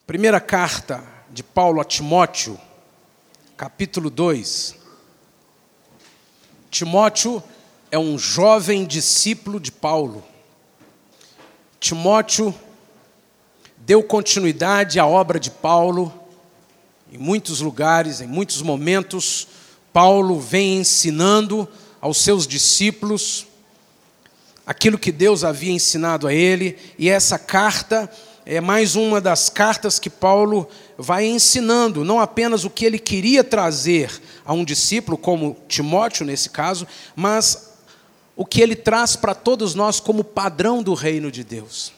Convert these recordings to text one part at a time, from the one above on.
Primeira carta de Paulo a Timóteo, capítulo 2. Timóteo é um jovem discípulo de Paulo. Timóteo deu continuidade à obra de Paulo. Em muitos lugares, em muitos momentos, Paulo vem ensinando aos seus discípulos aquilo que Deus havia ensinado a ele, e essa carta é mais uma das cartas que Paulo vai ensinando, não apenas o que ele queria trazer a um discípulo, como Timóteo nesse caso, mas o que ele traz para todos nós como padrão do reino de Deus.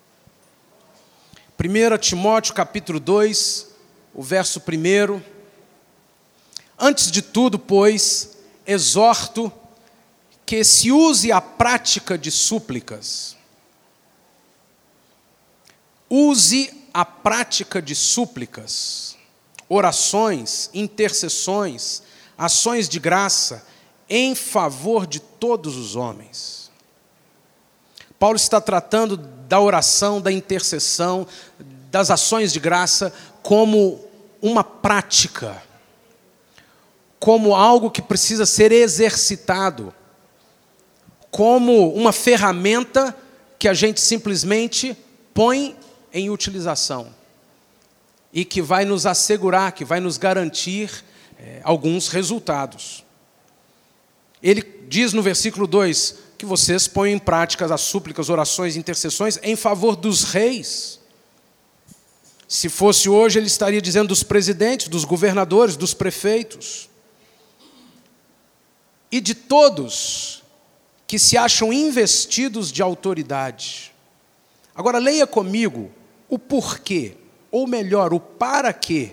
1 Timóteo capítulo 2, o verso 1. Antes de tudo, pois, exorto que se use a prática de súplicas. Use a prática de súplicas, orações, intercessões, ações de graça em favor de todos os homens. Paulo está tratando da oração, da intercessão, das ações de graça como uma prática, como algo que precisa ser exercitado, como uma ferramenta que a gente simplesmente põe em utilização e que vai nos assegurar, que vai nos garantir alguns resultados. Ele diz no versículo 2 que vocês põem em prática as súplicas, orações, intercessões em favor dos reis. Se fosse hoje, ele estaria dizendo dos presidentes, dos governadores, dos prefeitos e de todos que se acham investidos de autoridade. Agora leia comigo o porquê, ou melhor, o para quê.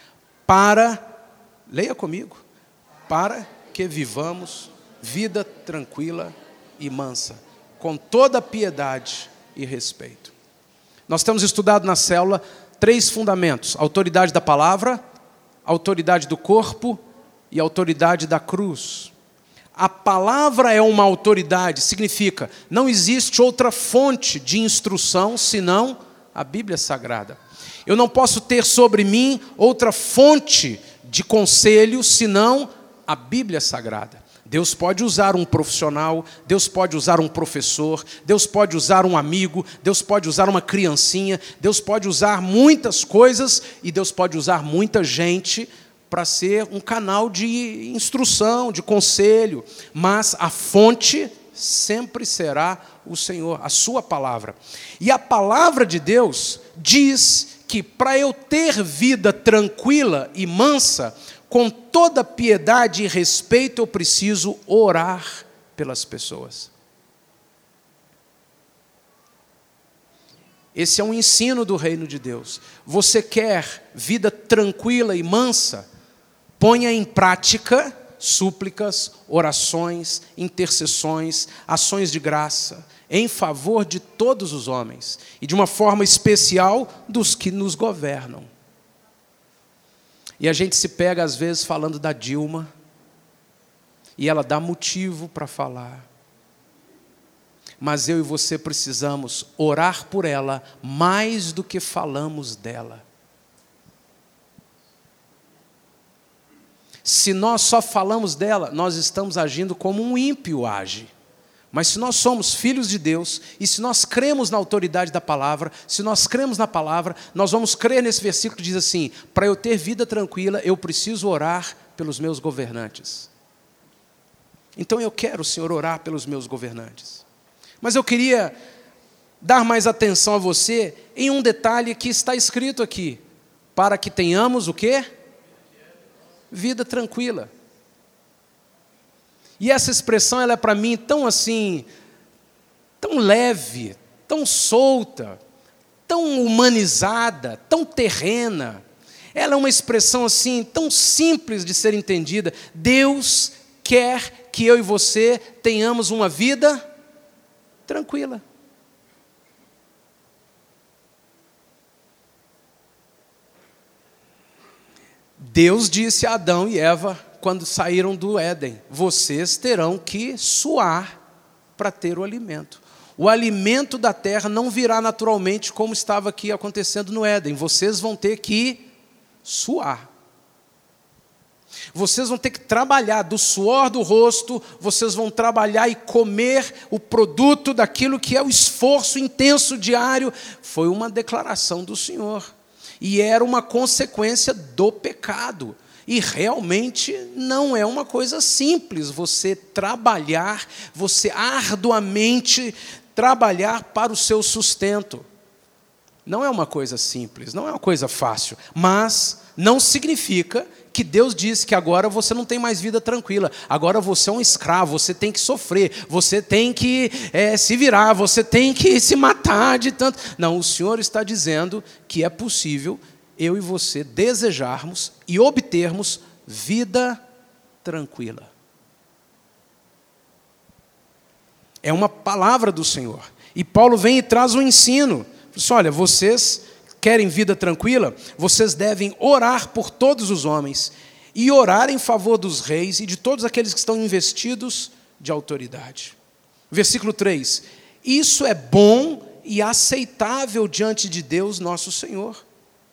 Leia comigo. Para que vivamos vida tranquila e mansa, com toda piedade e respeito. Nós temos estudado na célula 3 fundamentos: autoridade da palavra, autoridade do corpo e autoridade da cruz. A palavra é uma autoridade, significa, não existe outra fonte de instrução senão a Bíblia Sagrada. Eu não posso ter sobre mim outra fonte de conselho senão a Bíblia Sagrada. Deus pode usar um profissional, Deus pode usar um professor, Deus pode usar um amigo, Deus pode usar uma criancinha, Deus pode usar muitas coisas e Deus pode usar muita gente para ser um canal de instrução, de conselho, mas a fonte sempre será o Senhor, a sua palavra. E a palavra de Deus diz que para eu ter vida tranquila e mansa, com toda piedade e respeito, eu preciso orar pelas pessoas. Esse é um ensino do reino de Deus. Você quer vida tranquila e mansa? Ponha em prática súplicas, orações, intercessões, ações de graça, em favor de todos os homens, e de uma forma especial dos que nos governam. E a gente se pega às vezes falando da Dilma, e ela dá motivo para falar. Mas eu e você precisamos orar por ela mais do que falamos dela. Se nós só falamos dela, nós estamos agindo como um ímpio age. Mas se nós somos filhos de Deus, e se nós cremos na autoridade da palavra, se nós cremos na palavra, nós vamos crer nesse versículo que diz assim: para eu ter vida tranquila, eu preciso orar pelos meus governantes. Então eu quero, Senhor, orar pelos meus governantes. Mas eu queria dar mais atenção a você em um detalhe que está escrito aqui: para que tenhamos o quê? Vida tranquila. E essa expressão, ela é para mim tão assim, tão leve, tão solta, tão humanizada, tão terrena. Ela é uma expressão assim, tão simples de ser entendida. Deus quer que eu e você tenhamos uma vida tranquila. Deus disse a Adão e Eva, quando saíram do Éden: vocês terão que suar para ter o alimento. O alimento da terra não virá naturalmente como estava aqui acontecendo no Éden. Vocês vão ter que suar. Vocês vão ter que trabalhar do suor do rosto, vocês vão trabalhar e comer o produto daquilo que é o esforço intenso diário. Foi uma declaração do Senhor. E era uma consequência do pecado. E realmente não é uma coisa simples você trabalhar, você arduamente trabalhar para o seu sustento. Não é uma coisa simples, não é uma coisa fácil, mas não significa que Deus disse que agora você não tem mais vida tranquila, agora você é um escravo, você tem que sofrer, você tem que se virar, você tem que se matar de tanto. Não, o Senhor está dizendo que é possível eu e você desejarmos e obtermos vida tranquila. É uma palavra do Senhor. E Paulo vem e traz um ensino. Olha, vocês querem vida tranquila? Vocês devem orar por todos os homens e orar em favor dos reis e de todos aqueles que estão investidos de autoridade. Versículo 3. Isso é bom e aceitável diante de Deus, nosso Senhor.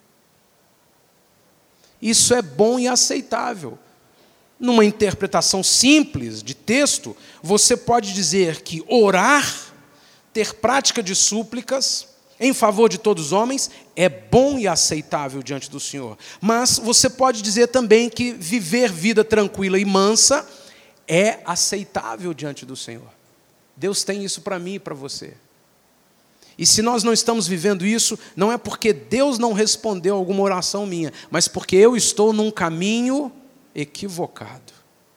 Isso é bom e aceitável. Numa interpretação simples de texto, você pode dizer que orar, ter prática de súplicas em favor de todos os homens, é bom e aceitável diante do Senhor. Mas você pode dizer também que viver vida tranquila e mansa é aceitável diante do Senhor. Deus tem isso para mim e para você. E se nós não estamos vivendo isso, não é porque Deus não respondeu alguma oração minha, mas porque eu estou num caminho equivocado.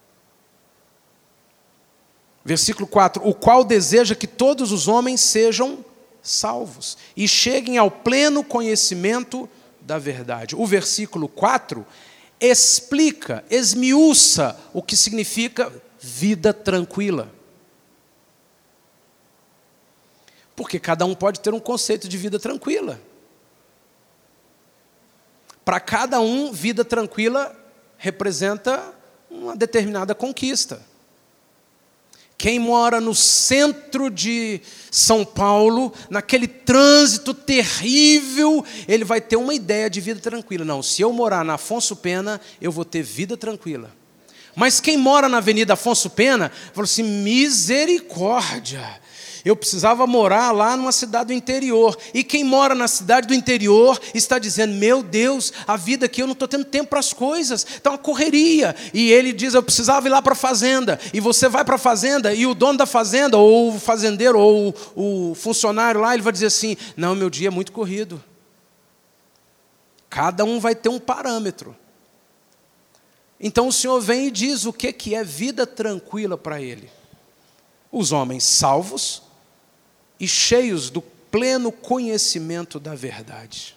Versículo 4. O qual deseja que todos os homens sejam salvos e cheguem ao pleno conhecimento da verdade. O versículo 4 explica, esmiuça o que significa vida tranquila. Porque cada um pode ter um conceito de vida tranquila. Para cada um, vida tranquila representa uma determinada conquista. Quem mora no centro de São Paulo, naquele trânsito terrível, ele vai ter uma ideia de vida tranquila. Não, se eu morar na Afonso Pena, eu vou ter vida tranquila. Mas quem mora na Avenida Afonso Pena, falou assim, misericórdia, eu precisava morar lá numa cidade do interior. E quem mora na cidade do interior está dizendo, meu Deus, a vida aqui eu não estou tendo tempo para as coisas, está uma correria. E ele diz, eu precisava ir lá para a fazenda. E você vai para a fazenda e o dono da fazenda, ou o fazendeiro, ou o funcionário lá, ele vai dizer assim, não, meu dia é muito corrido. Cada um vai ter um parâmetro. Então o Senhor vem e diz o que é vida tranquila para ele. Os homens salvos e cheios do pleno conhecimento da verdade.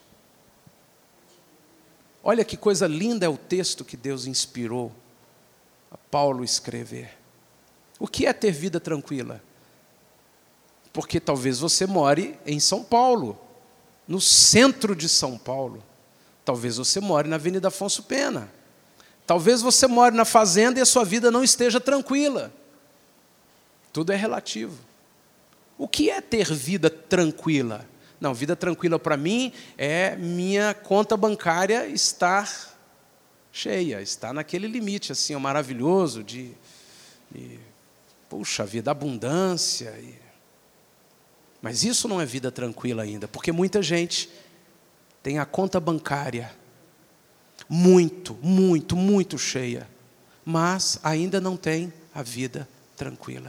Olha que coisa linda é o texto que Deus inspirou a Paulo escrever. O que é ter vida tranquila? Porque talvez você more em São Paulo, no centro de São Paulo. Talvez você more na Avenida Afonso Pena. Talvez você more na fazenda e a sua vida não esteja tranquila. Tudo é relativo. O que é ter vida tranquila? Não, vida tranquila para mim é minha conta bancária estar cheia, estar naquele limite assim, maravilhoso de puxa vida, abundância. Mas isso não é vida tranquila ainda, porque muita gente tem a conta bancária muito cheia, mas ainda não tem a vida tranquila.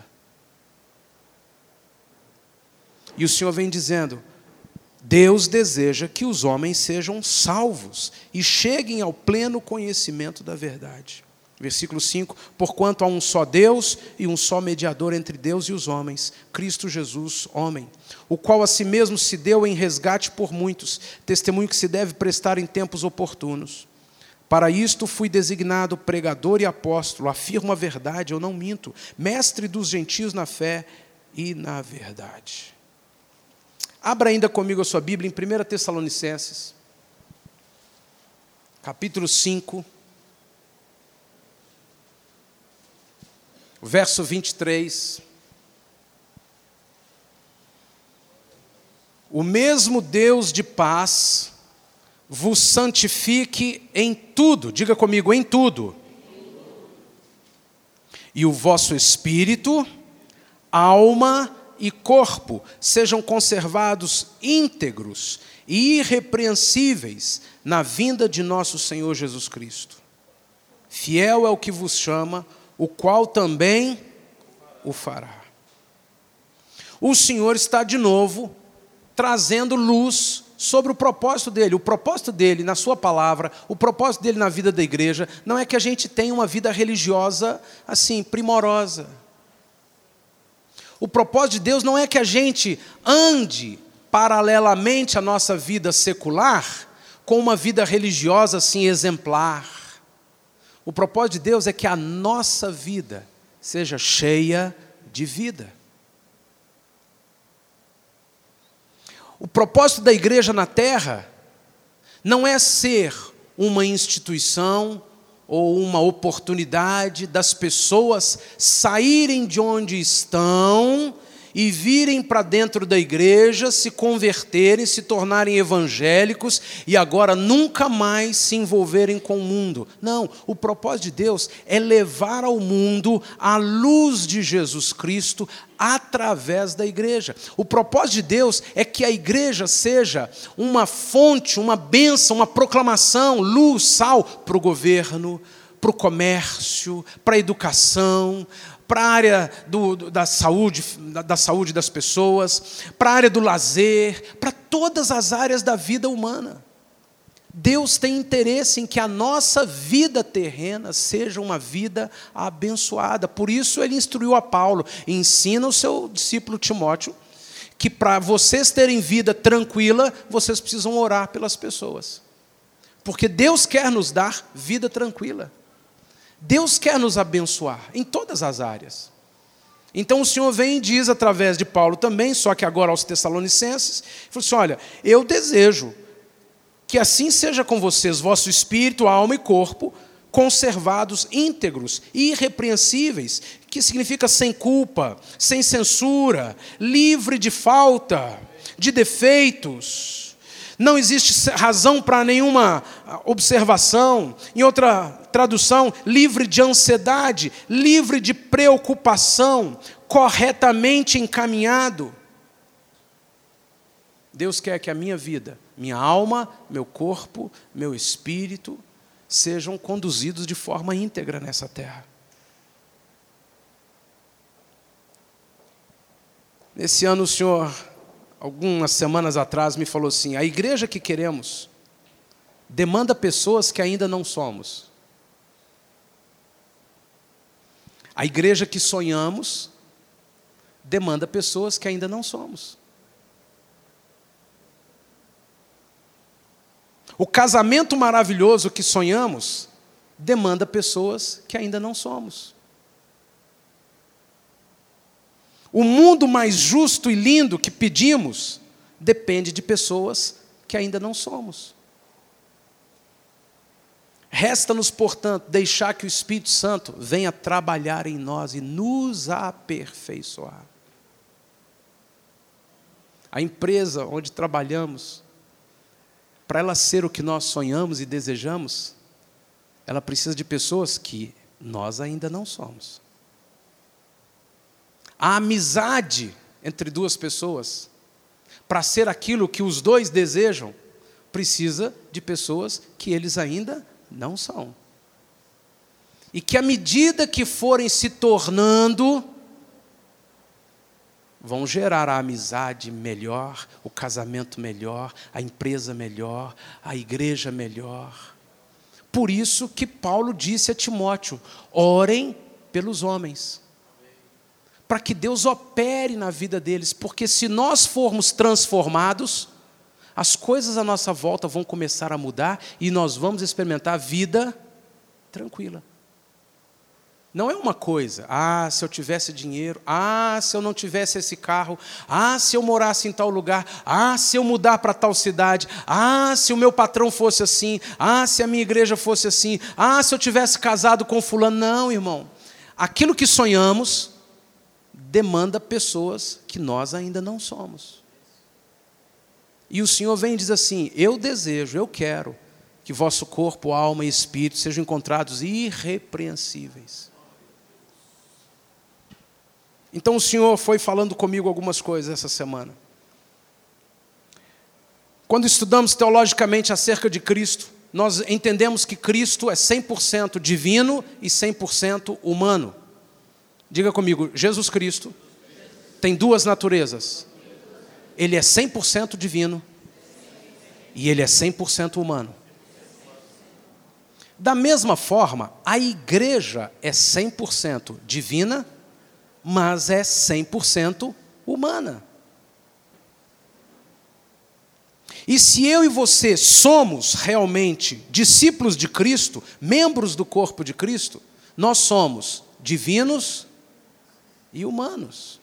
E o Senhor vem dizendo, Deus deseja que os homens sejam salvos e cheguem ao pleno conhecimento da verdade. Versículo 5, porquanto há um só Deus e um só mediador entre Deus e os homens, Cristo Jesus, homem, o qual a si mesmo se deu em resgate por muitos, testemunho que se deve prestar em tempos oportunos. Para isto fui designado pregador e apóstolo, afirmo a verdade, eu não minto, mestre dos gentios na fé e na verdade. Abra ainda comigo a sua Bíblia em 1 Tessalonicenses, capítulo 5, verso 23. o mesmo Deus de paz vos santifique em tudo, diga comigo, em tudo. E o vosso espírito, alma e corpo sejam conservados íntegros e irrepreensíveis na vinda de nosso Senhor Jesus Cristo. Fiel é o que vos chama, o qual também o fará. O Senhor está de novo trazendo luz sobre o propósito dele. O propósito dele na sua palavra, o propósito dele na vida da igreja, não é que a gente tenha uma vida religiosa assim, primorosa. O propósito de Deus não é que a gente ande paralelamente à nossa vida secular com uma vida religiosa assim exemplar. O propósito de Deus é que a nossa vida seja cheia de vida. O propósito da igreja na terra não é ser uma instituição ou uma oportunidade das pessoas saírem de onde estão e virem para dentro da igreja, se converterem, se tornarem evangélicos e agora nunca mais se envolverem com o mundo. Não, o propósito de Deus é levar ao mundo a luz de Jesus Cristo através da igreja. O propósito de Deus é que a igreja seja uma fonte, uma bênção, uma proclamação, luz, sal para o governo, para o comércio, para a educação, para a área da saúde das pessoas, para a área do lazer, para todas as áreas da vida humana. Deus tem interesse em que a nossa vida terrena seja uma vida abençoada. Por isso ele instruiu a Paulo, ensina o seu discípulo Timóteo, que para vocês terem vida tranquila, vocês precisam orar pelas pessoas. Porque Deus quer nos dar vida tranquila. Deus quer nos abençoar em todas as áreas. Então o Senhor vem e diz através de Paulo também, só que agora aos Tessalonicenses, falou assim, olha, eu desejo que assim seja com vocês, vosso espírito, alma e corpo, conservados íntegros e irrepreensíveis, que significa sem culpa, sem censura, livre de falta, de defeitos. Não existe razão para nenhuma observação. Em outra tradução, livre de ansiedade, livre de preocupação, corretamente encaminhado. Deus quer que a minha vida, minha alma, meu corpo, meu espírito, sejam conduzidos de forma íntegra nessa terra. Nesse ano o Senhor, algumas semanas atrás, me falou assim, a igreja que queremos demanda pessoas que ainda não somos. A igreja que sonhamos demanda pessoas que ainda não somos. O casamento maravilhoso que sonhamos demanda pessoas que ainda não somos. O mundo mais justo e lindo que pedimos depende de pessoas que ainda não somos. Resta-nos, portanto, deixar que o Espírito Santo venha trabalhar em nós e nos aperfeiçoar. A empresa onde trabalhamos, para ela ser o que nós sonhamos e desejamos, ela precisa de pessoas que nós ainda não somos. A amizade entre duas pessoas, para ser aquilo que os dois desejam, precisa de pessoas que eles ainda não são. E que à medida que forem se tornando, vão gerar a amizade melhor, o casamento melhor, a empresa melhor, a igreja melhor. Por isso que Paulo disse a Timóteo, orem pelos homens, para que Deus opere na vida deles, porque se nós formos transformados, as coisas à nossa volta vão começar a mudar e nós vamos experimentar vida tranquila. Não é uma coisa, se eu tivesse dinheiro, se eu não tivesse esse carro, se eu morasse em tal lugar, se eu mudar para tal cidade, se o meu patrão fosse assim, se a minha igreja fosse assim, se eu tivesse casado com fulano. Não, irmão. Aquilo que sonhamos demanda pessoas que nós ainda não somos. E o Senhor vem e diz assim: eu desejo, eu quero que vosso corpo, alma e espírito sejam encontrados irrepreensíveis. Então o Senhor foi falando comigo algumas coisas essa semana. Quando estudamos teologicamente acerca de Cristo, nós entendemos que Cristo é 100% divino e 100% humano. Diga comigo, Jesus Cristo tem duas naturezas. Ele é 100% divino e ele é 100% humano. Da mesma forma, a igreja é 100% divina, mas é 100% humana. E se eu e você somos realmente discípulos de Cristo, membros do corpo de Cristo, nós somos divinos e humanos.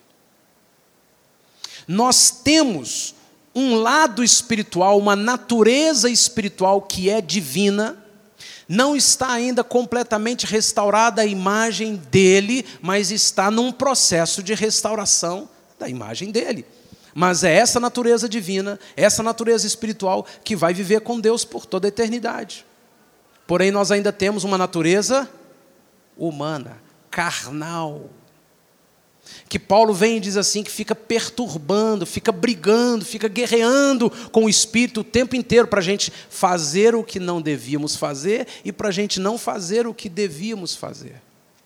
Nós temos um lado espiritual, uma natureza espiritual que é divina, não está ainda completamente restaurada a imagem dele, mas está num processo de restauração da imagem dele. Mas é essa natureza divina, essa natureza espiritual que vai viver com Deus por toda a eternidade. Porém, nós ainda temos uma natureza humana, carnal, que Paulo vem e diz assim, que fica perturbando, fica brigando, fica guerreando com o Espírito o tempo inteiro para a gente fazer o que não devíamos fazer e para a gente não fazer o que devíamos fazer.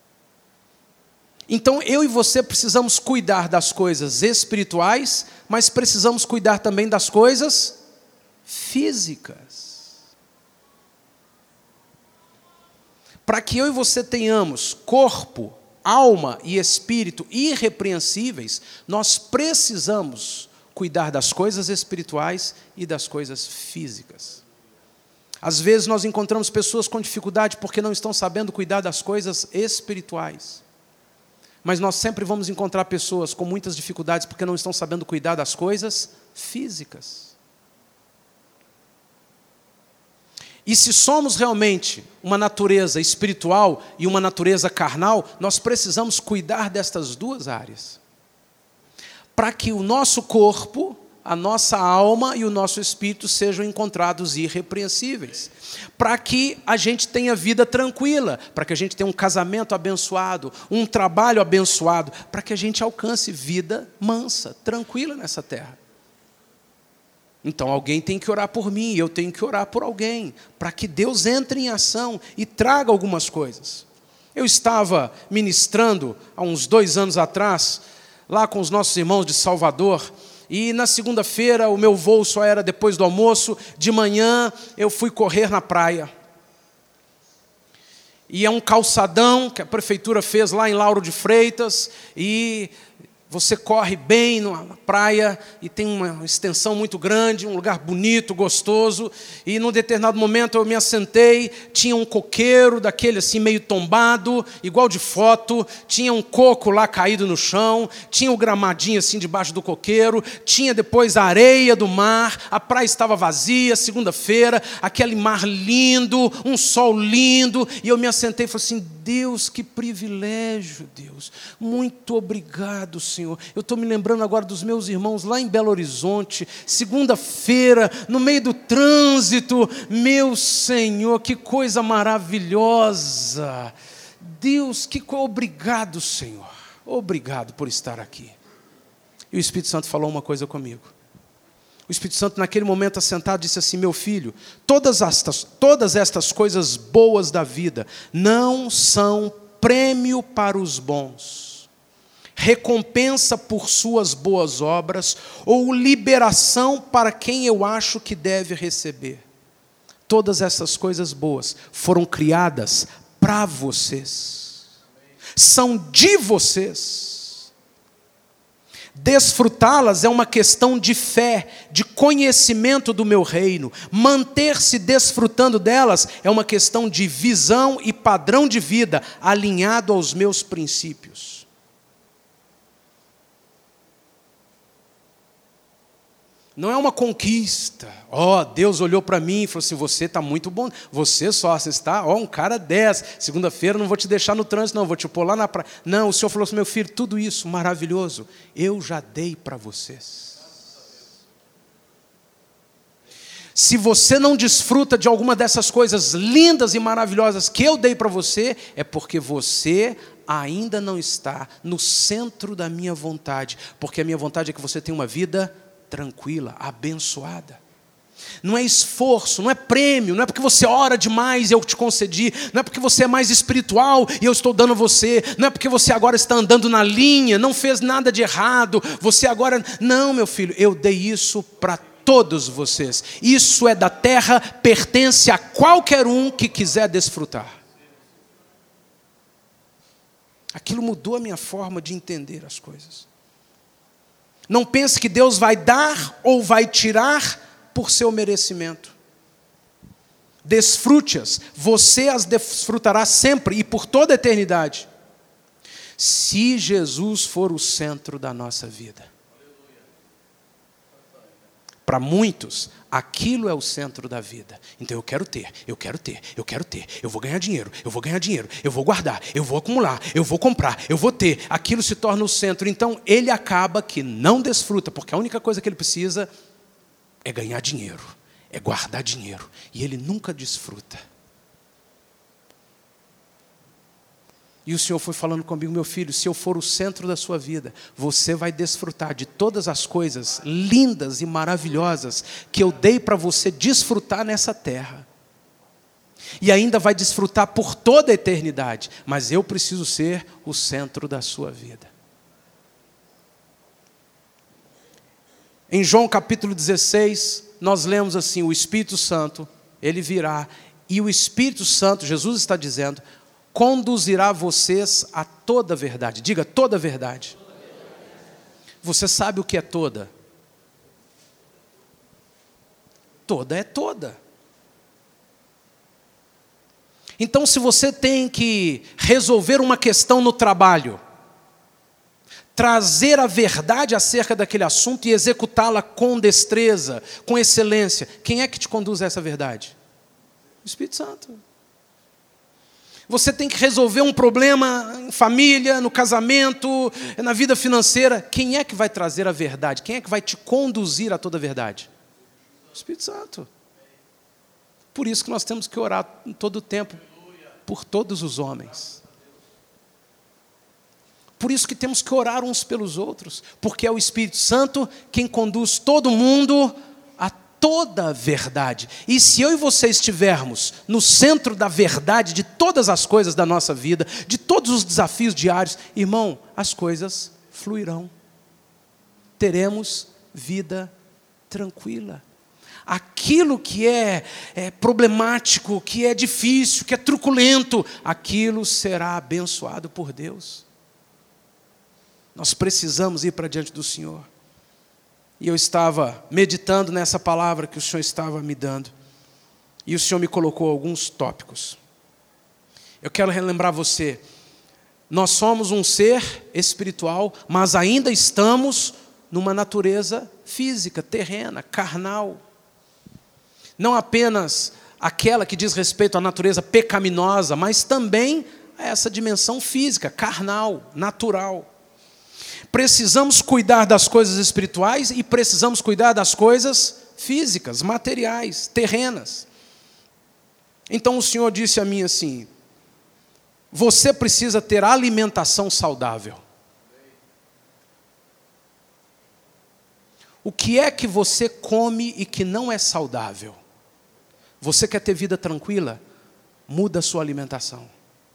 Então, eu e você precisamos cuidar das coisas espirituais, mas precisamos cuidar também das coisas físicas. Para que eu e você tenhamos corpo, alma e espírito irrepreensíveis, nós precisamos cuidar das coisas espirituais e das coisas físicas. Às vezes nós encontramos pessoas com dificuldade porque não estão sabendo cuidar das coisas espirituais. Mas nós sempre vamos encontrar pessoas com muitas dificuldades porque não estão sabendo cuidar das coisas físicas. E se somos realmente uma natureza espiritual e uma natureza carnal, nós precisamos cuidar destas duas áreas. Para que o nosso corpo, a nossa alma e o nosso espírito sejam encontrados irrepreensíveis. Para que a gente tenha vida tranquila, para que a gente tenha um casamento abençoado, um trabalho abençoado, para que a gente alcance vida mansa, tranquila nessa terra. Então alguém tem que orar por mim, eu tenho que orar por alguém, para que Deus entre em ação e traga algumas coisas. Eu estava ministrando há uns 2 anos atrás, lá com os nossos irmãos de Salvador, e na segunda-feira o meu voo só era depois do almoço. De manhã eu fui correr na praia. E é um calçadão que a prefeitura fez lá em Lauro de Freitas. E você corre bem na praia e tem uma extensão muito grande, um lugar bonito, gostoso. E num determinado momento eu me assentei, tinha um coqueiro daquele assim meio tombado, igual de foto, tinha um coco lá caído no chão, tinha o gramadinho assim debaixo do coqueiro, tinha depois a areia do mar, a praia estava vazia, segunda-feira, aquele mar lindo, um sol lindo, e eu me assentei e falei assim: Deus, que privilégio, Deus, muito obrigado, Senhor. Eu estou me lembrando agora dos meus irmãos lá em Belo Horizonte, segunda-feira, no meio do trânsito. Meu Senhor, que coisa maravilhosa. Deus, obrigado, Senhor. Obrigado por estar aqui. E o Espírito Santo falou uma coisa comigo. O Espírito Santo, naquele momento assentado, disse assim: meu filho, todas estas coisas boas da vida não são prêmio para os bons, recompensa por suas boas obras ou liberação para quem eu acho que deve receber. Todas essas coisas boas foram criadas para vocês, são de vocês. Desfrutá-las é uma questão de fé, de conhecimento do meu reino. Manter-se desfrutando delas é uma questão de visão e padrão de vida alinhado aos meus princípios. Não é uma conquista. Deus olhou para mim e falou assim: você está muito bom, você está, um cara 10. Segunda-feira não vou te deixar no trânsito, não, vou te pôr lá na praia. Não, o Senhor falou assim: meu filho, tudo isso maravilhoso, eu já dei para vocês. Se você não desfruta de alguma dessas coisas lindas e maravilhosas que eu dei para você, é porque você ainda não está no centro da minha vontade. Porque a minha vontade é que você tenha uma vida tranquila, abençoada. Não é esforço, não é prêmio, não é porque você ora demais e eu te concedi, não é porque você é mais espiritual e eu estou dando a você, não é porque você agora está andando na linha, não fez nada de errado, você agora... Não, meu filho, eu dei isso para todos vocês. Isso é da terra, pertence a qualquer um que quiser desfrutar. Aquilo mudou a minha forma de entender as coisas. Não pense que Deus vai dar ou vai tirar por seu merecimento. Desfrute-as, você as desfrutará sempre e por toda a eternidade. Se Jesus for o centro da nossa vida. Para muitos, aquilo é o centro da vida. Então eu quero ter, eu vou ganhar dinheiro, eu vou guardar, eu vou acumular, eu vou comprar, eu vou ter. Aquilo se torna o centro. Então ele acaba que não desfruta, porque a única coisa que ele precisa é ganhar dinheiro, é guardar dinheiro. E ele nunca desfruta. E o Senhor foi falando comigo, meu filho, se eu for o centro da sua vida, você vai desfrutar de todas as coisas lindas e maravilhosas que eu dei para você desfrutar nessa terra. E ainda vai desfrutar por toda a eternidade. Mas eu preciso ser o centro da sua vida. Em João capítulo 16, nós lemos assim, o Espírito Santo, ele virá, e o Espírito Santo, Jesus está dizendo, conduzirá vocês a toda a verdade. Diga, toda a verdade. Você sabe o que é toda? Toda é toda. Então, se você tem que resolver uma questão no trabalho, trazer a verdade acerca daquele assunto e executá-la com destreza, com excelência, quem é que te conduz a essa verdade? O Espírito Santo. Você tem que resolver um problema em família, no casamento, na vida financeira. Quem é que vai trazer a verdade? Quem é que vai te conduzir a toda a verdade? O Espírito Santo. Por isso que nós temos que orar em todo o tempo por todos os homens. Por isso que temos que orar uns pelos outros, porque é o Espírito Santo quem conduz todo mundo a toda a verdade. E se eu e você estivermos no centro da verdade de todas as coisas da nossa vida, de todos os desafios diários, irmão, as coisas fluirão. Teremos vida tranquila. Aquilo que é problemático, que é difícil, que é truculento, aquilo será abençoado por Deus. Nós precisamos ir para diante do Senhor. E eu estava meditando nessa palavra que o Senhor estava me dando. E o Senhor me colocou alguns tópicos. Eu quero relembrar você. Nós somos um ser espiritual, mas ainda estamos numa natureza física, terrena, carnal. Não apenas aquela que diz respeito à natureza pecaminosa, mas também a essa dimensão física, carnal, natural. Precisamos cuidar das coisas espirituais e precisamos cuidar das coisas físicas, materiais, terrenas. Então o Senhor disse a mim assim, você precisa ter alimentação saudável. O que é que você come e que não é saudável? Você quer ter vida tranquila? Muda a sua alimentação.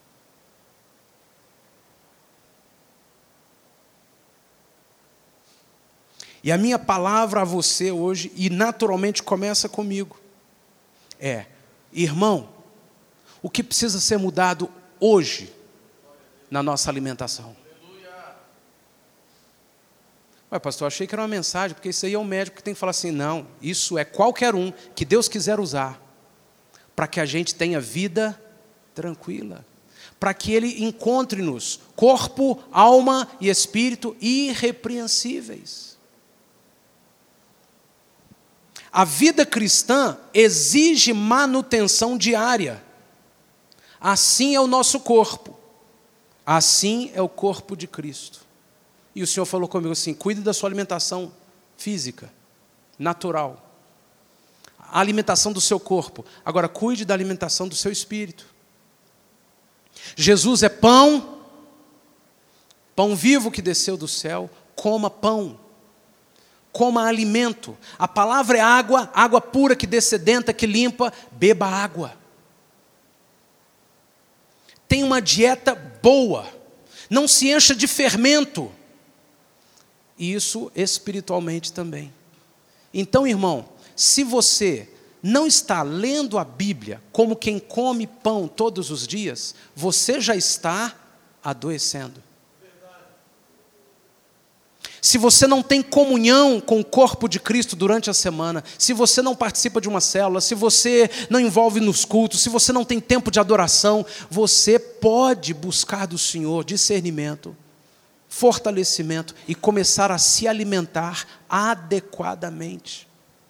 E a minha palavra a você hoje, e naturalmente começa comigo, é, irmão, o que precisa ser mudado hoje na nossa alimentação? Ué, pastor, achei que era uma mensagem, porque isso aí é o médico que tem que falar assim, não, isso é qualquer um que Deus quiser usar, para que a gente tenha vida tranquila, para que Ele encontre-nos, corpo, alma e espírito irrepreensíveis. A vida cristã exige manutenção diária. Assim é o nosso corpo. Assim é o corpo de Cristo. E o Senhor falou comigo assim, cuide da sua alimentação física, natural. a alimentação do seu corpo. Agora, cuide da alimentação do seu espírito. Jesus é pão, pão vivo que desceu do céu. Coma pão, coma alimento. A palavra é água, água pura que descedenta, que limpa. Beba água. Tenha uma dieta boa. Não se encha de fermento. E isso espiritualmente também. Então, irmão, se você não está lendo a Bíblia como quem come pão todos os dias, você já está adoecendo. Se você não tem comunhão com o corpo de Cristo durante a semana, se você não participa de uma célula, se você não envolve nos cultos, se você não tem tempo de adoração, você pode buscar do Senhor discernimento, fortalecimento e começar a se alimentar adequadamente.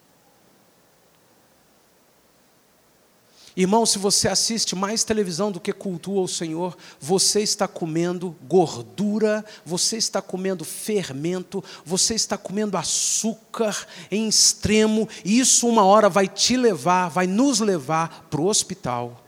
Irmão, se você assiste mais televisão do que cultua o Senhor, você está comendo gordura, você está comendo fermento, você está comendo açúcar em extremo, e isso uma hora vai te levar, vai nos levar para o hospital.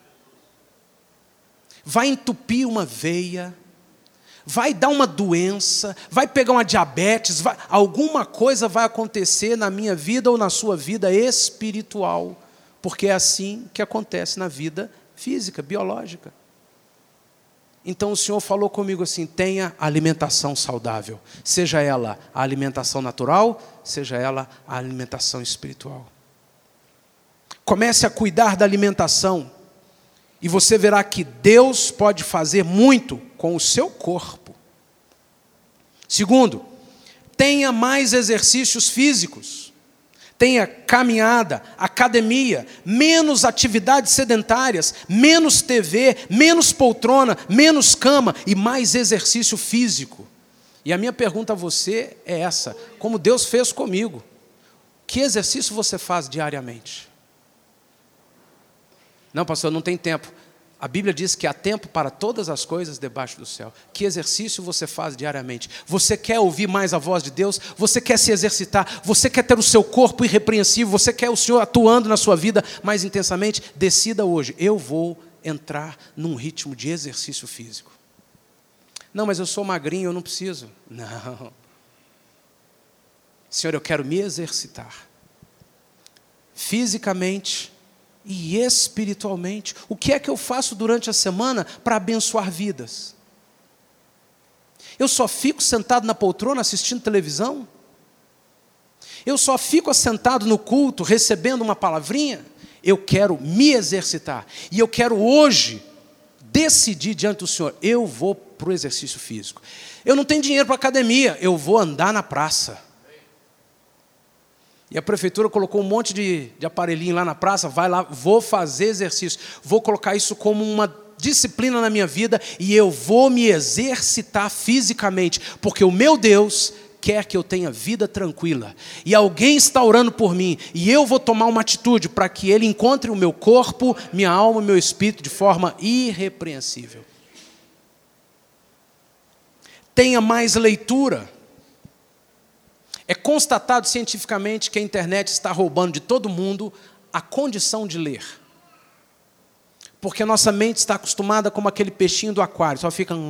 Vai entupir uma veia, vai dar uma doença, vai pegar uma diabetes, alguma coisa vai acontecer na minha vida ou na sua vida espiritual. Porque é assim que acontece na vida física, biológica. Então o Senhor falou comigo assim: tenha alimentação saudável. Seja ela a alimentação natural, seja ela a alimentação espiritual. Comece a cuidar da alimentação. E você verá que Deus pode fazer muito com o seu corpo. Segundo, tenha mais exercícios físicos. Tenha caminhada, academia, menos atividades sedentárias, menos TV, menos poltrona, menos cama e mais exercício físico. E a minha pergunta a você é essa: como Deus fez comigo, que exercício você faz diariamente? Não, pastor, não tem tempo. A Bíblia diz que há tempo para todas as coisas debaixo do céu. Que exercício você faz diariamente? Você quer ouvir mais a voz de Deus? Você quer se exercitar? Você quer ter o seu corpo irrepreensível? Você quer o Senhor atuando na sua vida mais intensamente? Decida hoje: eu vou entrar num ritmo de exercício físico. Não, mas eu sou magrinho, eu não preciso. Não. Senhor, eu quero me exercitar. Fisicamente e espiritualmente. O que é que eu faço durante a semana para abençoar vidas? Eu só fico sentado na poltrona assistindo televisão? Eu só fico assentado no culto recebendo uma palavrinha? Eu quero me exercitar. E eu quero hoje decidir diante do Senhor: eu vou para o exercício físico. Eu não tenho dinheiro para academia, eu vou andar na praça. E a prefeitura colocou um monte de aparelhinho lá na praça. Vai lá, vou fazer exercício. Vou colocar isso como uma disciplina na minha vida. E eu vou me exercitar fisicamente. Porque o meu Deus quer que eu tenha vida tranquila. E alguém está orando por mim. E eu vou tomar uma atitude para que Ele encontre o meu corpo, minha alma e meu espírito de forma irrepreensível. Tenha mais leitura. É constatado cientificamente que a internet está roubando de todo mundo a condição de ler. Porque a nossa mente está acostumada como aquele peixinho do aquário, só fica...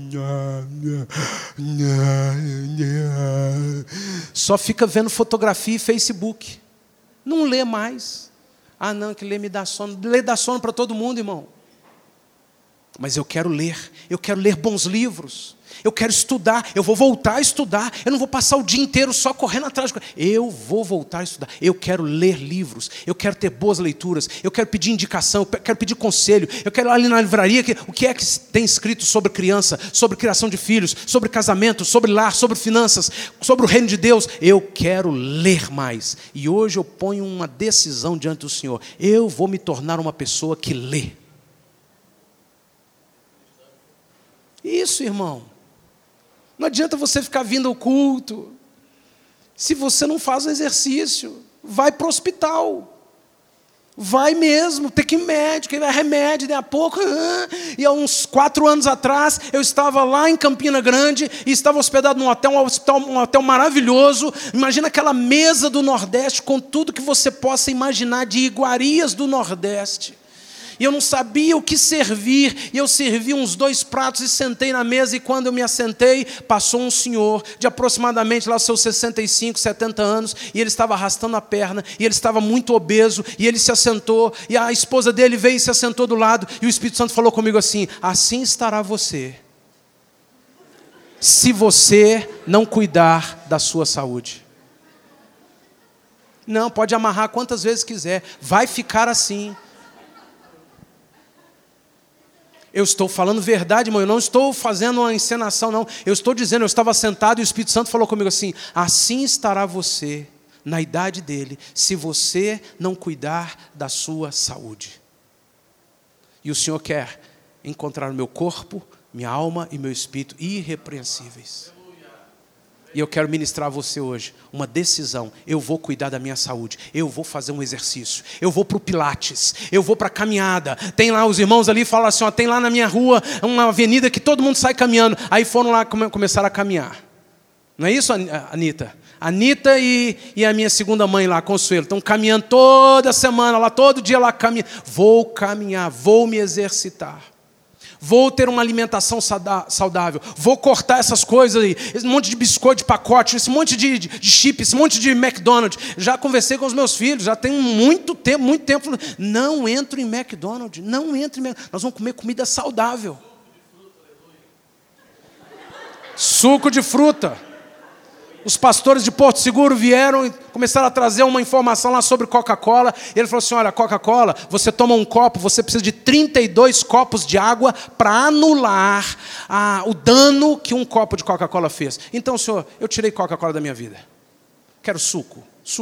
Só fica vendo fotografia e Facebook. Não lê mais. Ah, não, que ler me dá sono. Ler dá sono para todo mundo, irmão. Mas eu quero ler bons livros. Eu quero estudar, eu vou voltar a estudar. Eu não vou passar o dia inteiro só correndo atrás de coisa. Eu vou voltar a estudar. Eu quero ler livros, eu quero ter boas leituras, eu quero pedir indicação, eu quero pedir conselho. Eu quero ir ali na livraria, o que é que tem escrito sobre criança, sobre criação de filhos, sobre casamento, sobre lar, sobre finanças, sobre o reino de Deus. Eu quero ler mais. E hoje eu ponho uma decisão diante do Senhor: eu vou me tornar uma pessoa que lê. Isso, irmão. Não adianta você ficar vindo ao culto se você não faz o exercício. Vai para o hospital. Vai mesmo, tem que ir médico, é remédio, daí a pouco. E há uns 4 anos atrás, eu estava lá em Campina Grande e estava hospedado num hotel, um hotel maravilhoso. Imagina aquela mesa do Nordeste com tudo que você possa imaginar de iguarias do Nordeste. E eu não sabia o que servir, e eu servi uns 2 pratos e sentei na mesa, e quando eu me assentei, passou um senhor de aproximadamente lá seus 65, 70 anos, e ele estava arrastando a perna, e ele estava muito obeso, e ele se assentou, e a esposa dele veio e se assentou do lado, e o Espírito Santo falou comigo assim: assim estará você, se você não cuidar da sua saúde. Não, pode amarrar quantas vezes quiser, vai ficar assim. Eu estou falando verdade, irmão, eu não estou fazendo uma encenação, não. Eu estou dizendo, eu estava sentado e o Espírito Santo falou comigo assim: assim estará você, na idade dele, se você não cuidar da sua saúde. E o Senhor quer encontrar o meu corpo, minha alma e meu espírito irrepreensíveis. E eu quero ministrar a você hoje uma decisão: eu vou cuidar da minha saúde, eu vou fazer um exercício, eu vou para o Pilates, eu vou para a caminhada. Tem lá os irmãos ali, falam assim, ó, tem lá na minha rua uma avenida que todo mundo sai caminhando. Aí foram lá, começaram a caminhar. Não é isso, Anitta? Anitta e a minha segunda mãe lá, Consuelo, estão caminhando toda semana, lá todo dia lá caminhando. Vou caminhar, vou me exercitar. Vou ter uma alimentação saudável. Vou cortar essas coisas aí. Esse monte de biscoito de pacote, esse monte de chip, esse monte de McDonald's. Já conversei com os meus filhos, já tem muito tempo. Não entre em McDonald's, não entre em McDonald's. Nós vamos comer comida saudável. Suco de fruta. Os pastores de Porto Seguro vieram e começaram a trazer uma informação lá sobre Coca-Cola. E ele falou assim: olha, Coca-Cola, você toma um copo, você precisa de 32 copos de água para anular o dano que um copo de Coca-Cola fez. Então, senhor, eu tirei Coca-Cola da minha vida. Quero suco.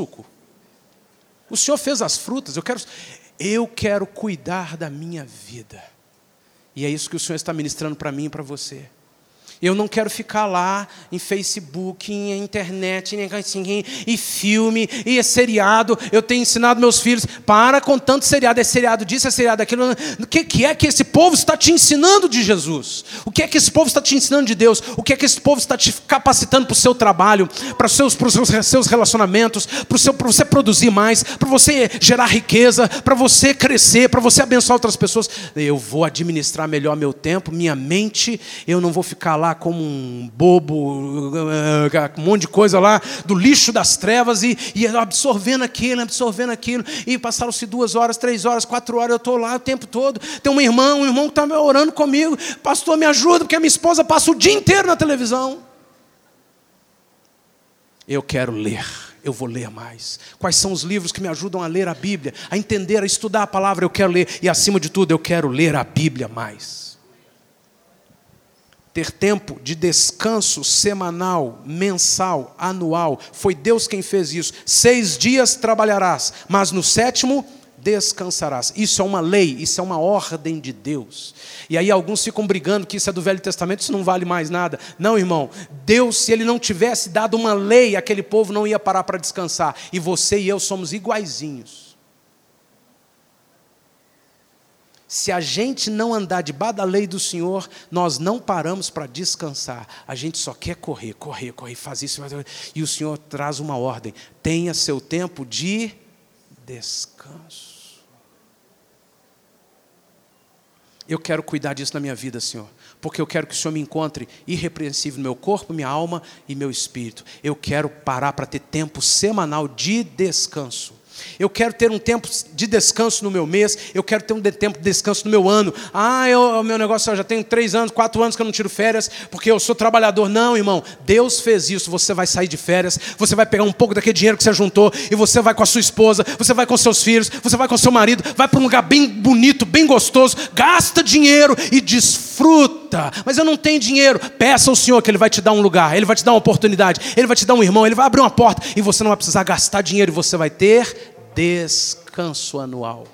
O senhor fez as frutas, eu quero cuidar da minha vida. E é isso que o Senhor está ministrando para mim e para você. Eu não quero ficar lá em Facebook, em internet, e filme, e seriado. Eu tenho ensinado meus filhos: para com tanto seriado. É seriado disso, é seriado daquilo. O que é que esse povo está te ensinando de Jesus? O que é que esse povo está te ensinando de Deus? O que é que esse povo está te capacitando para o seu trabalho, para os seus relacionamentos, para você produzir mais, para você gerar riqueza, para você crescer, para você abençoar outras pessoas? Eu vou administrar melhor meu tempo, minha mente. Eu não vou ficar lá como um bobo, um monte de coisa lá, do lixo das trevas, e absorvendo aquilo, e passaram-se 2 horas, 3 horas, 4 horas, eu estou lá o tempo todo. Tem um irmão que está orando comigo: pastor, me ajuda, porque a minha esposa passa o dia inteiro na televisão. Eu quero ler, eu vou ler mais. Quais são os livros que me ajudam a ler a Bíblia, a entender, a estudar a palavra? Eu quero ler, e acima de tudo, eu quero ler a Bíblia mais. Ter tempo de descanso semanal, mensal, anual. Foi Deus quem fez isso. 6 dias trabalharás, mas no 7º descansarás. Isso é uma lei, isso é uma ordem de Deus. E aí alguns ficam brigando que isso é do Velho Testamento, isso não vale mais nada. Não, irmão. Deus, se Ele não tivesse dado uma lei, aquele povo não ia parar para descansar. E você e eu somos iguaizinhos. Se a gente não andar debaixo da lei do Senhor, nós não paramos para descansar. A gente só quer correr, faz isso. E o Senhor traz uma ordem: tenha seu tempo de descanso. Eu quero cuidar disso na minha vida, Senhor, porque eu quero que o Senhor me encontre irrepreensível no meu corpo, minha alma e meu espírito. Eu quero parar para ter tempo semanal de descanso. Eu quero ter um tempo de descanso no meu mês. Eu quero ter um tempo de descanso no meu ano. O meu negócio, eu já tenho 3 anos, 4 anos que eu não tiro férias, porque eu sou trabalhador. Não, irmão, Deus fez isso. Você vai sair de férias, você vai pegar um pouco daquele dinheiro que você juntou, e você vai com a sua esposa, você vai com seus filhos, você vai com seu marido, vai para um lugar bem bonito, bem gostoso, gasta dinheiro e desfruta. Mas eu não tenho dinheiro. Peça ao Senhor que Ele vai te dar um lugar, Ele vai te dar uma oportunidade, Ele vai te dar um irmão, Ele vai abrir uma porta, e você não vai precisar gastar dinheiro, e você vai ter descanso anual.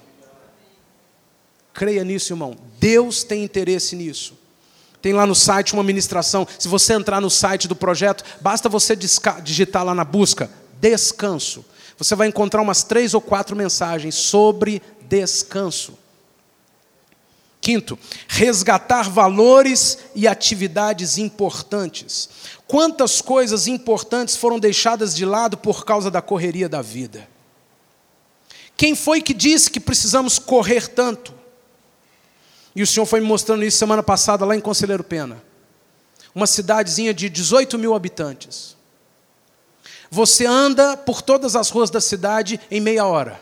Creia nisso, irmão. Deus tem interesse nisso. Tem lá no site uma ministração. Se você entrar no site do projeto, basta você digitar lá na busca descanso. Você vai encontrar umas 3 ou 4 mensagens sobre descanso. Quinto, resgatar valores e atividades importantes. Quantas coisas importantes foram deixadas de lado por causa da correria da vida? Quem foi que disse que precisamos correr tanto? E o Senhor foi me mostrando isso semana passada lá em Conselheiro Pena. Uma cidadezinha de 18 mil habitantes. Você anda por todas as ruas da cidade em meia hora.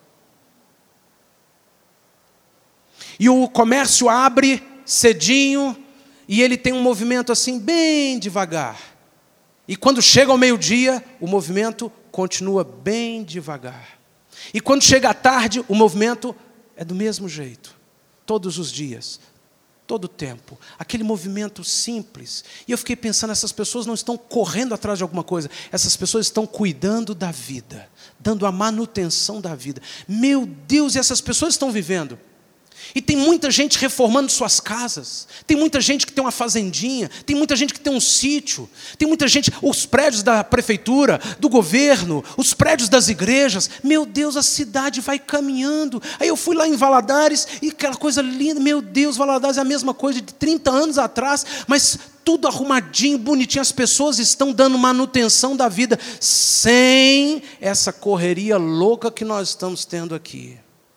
E o comércio abre cedinho e ele tem um movimento assim bem devagar. E quando chega ao meio-dia, o movimento continua bem devagar. E quando chega à tarde, o movimento é do mesmo jeito. Todos os dias, todo o tempo. Aquele movimento simples. E eu fiquei pensando, essas pessoas não estão correndo atrás de alguma coisa. Essas pessoas estão cuidando da vida. Dando a manutenção da vida. Meu Deus, e essas pessoas estão vivendo. E tem muita gente reformando suas casas. Tem muita gente que tem uma fazendinha. Tem muita gente que tem um sítio. Tem muita gente, os prédios da prefeitura, do governo, os prédios das igrejas. Meu Deus, a cidade vai caminhando. Aí eu fui lá em Valadares e aquela coisa linda. Meu Deus, Valadares é a mesma coisa de 30 anos atrás, mas tudo arrumadinho, bonitinho. As pessoas estão dando manutenção da vida sem essa correria louca que nós estamos tendo aqui.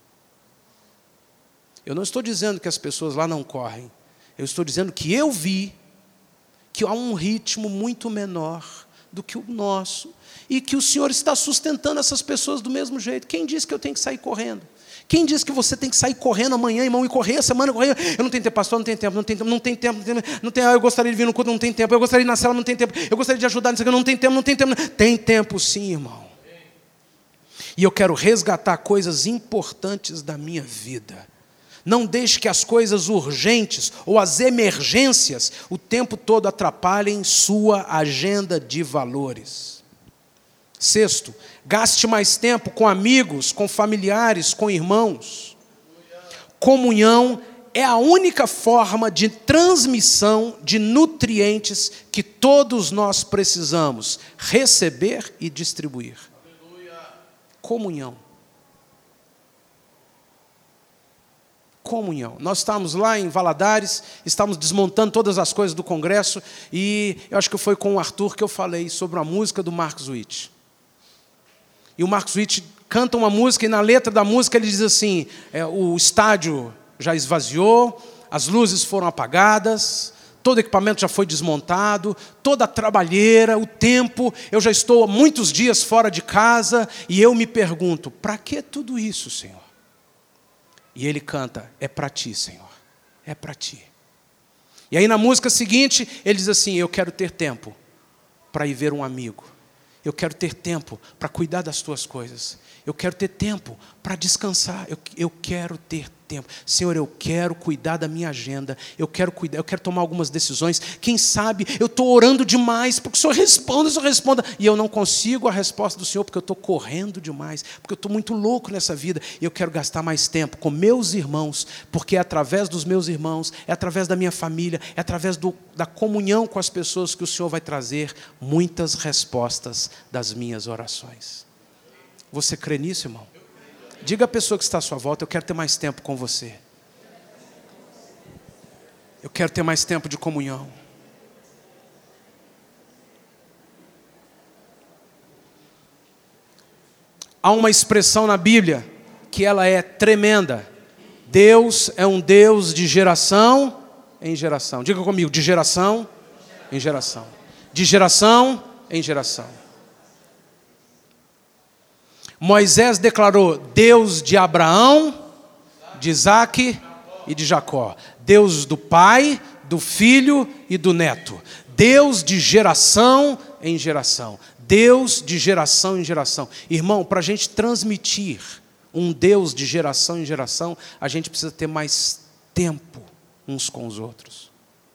Eu não estou dizendo que as pessoas lá não correm. Eu estou dizendo que eu vi que há um ritmo muito menor do que o nosso e que o Senhor está sustentando essas pessoas do mesmo jeito. Quem disse que eu tenho que sair correndo? Quem disse que você tem que sair correndo amanhã, irmão, e correr a semana, correr? Eu não tenho tempo, pastor, não tem tempo, eu gostaria de vir no culto, não tem tempo, eu gostaria de ir na cela, não tem tempo, eu gostaria de ajudar, não tem tempo. Tem tempo sim, irmão. E eu quero resgatar coisas importantes da minha vida. Não deixe que as coisas urgentes ou as emergências o tempo todo atrapalhem sua agenda de valores. Sexto, gaste mais tempo com amigos, com familiares, com irmãos. Comunhão é a única forma de transmissão de nutrientes que todos nós precisamos receber e distribuir. Comunhão. Comunhão. Nós estávamos lá em Valadares, estávamos desmontando todas as coisas do congresso e eu acho que foi com o Arthur que eu falei sobre uma música do Marcos Witt. E o Marcos Witt canta uma música e na letra da música ele diz assim, o estádio já esvaziou, as luzes foram apagadas, todo o equipamento já foi desmontado, toda a trabalheira, o tempo, eu já estou há muitos dias fora de casa e eu me pergunto, para que tudo isso, Senhor? E ele canta, é para ti, Senhor, é para ti. E aí na música seguinte, ele diz assim, eu quero ter tempo para ir ver um amigo. Eu quero ter tempo para cuidar das tuas coisas. Eu quero ter tempo para descansar. Eu quero ter tempo. Senhor, eu quero cuidar da minha agenda. Eu quero tomar algumas decisões. Quem sabe eu estou orando demais, porque o Senhor responda. E eu não consigo a resposta do Senhor, porque eu estou correndo demais, porque eu estou muito louco nessa vida. E eu quero gastar mais tempo com meus irmãos, porque é através dos meus irmãos, é através da minha família, é através da comunhão com as pessoas que o Senhor vai trazer muitas respostas das minhas orações. Você crê nisso, irmão? Diga à pessoa que está à sua volta, eu quero ter mais tempo com você. Eu quero ter mais tempo de comunhão. Há uma expressão na Bíblia que ela é tremenda. Deus é um Deus de geração em geração. Diga comigo, de geração em geração. De geração em geração. Moisés declarou, Deus de Abraão, de Isaque e de Jacó. Deus do Pai, do Filho e do Neto. Deus de geração em geração. Deus de geração em geração. Irmão, para a gente transmitir um Deus de geração em geração, a gente precisa ter mais tempo uns com os outros.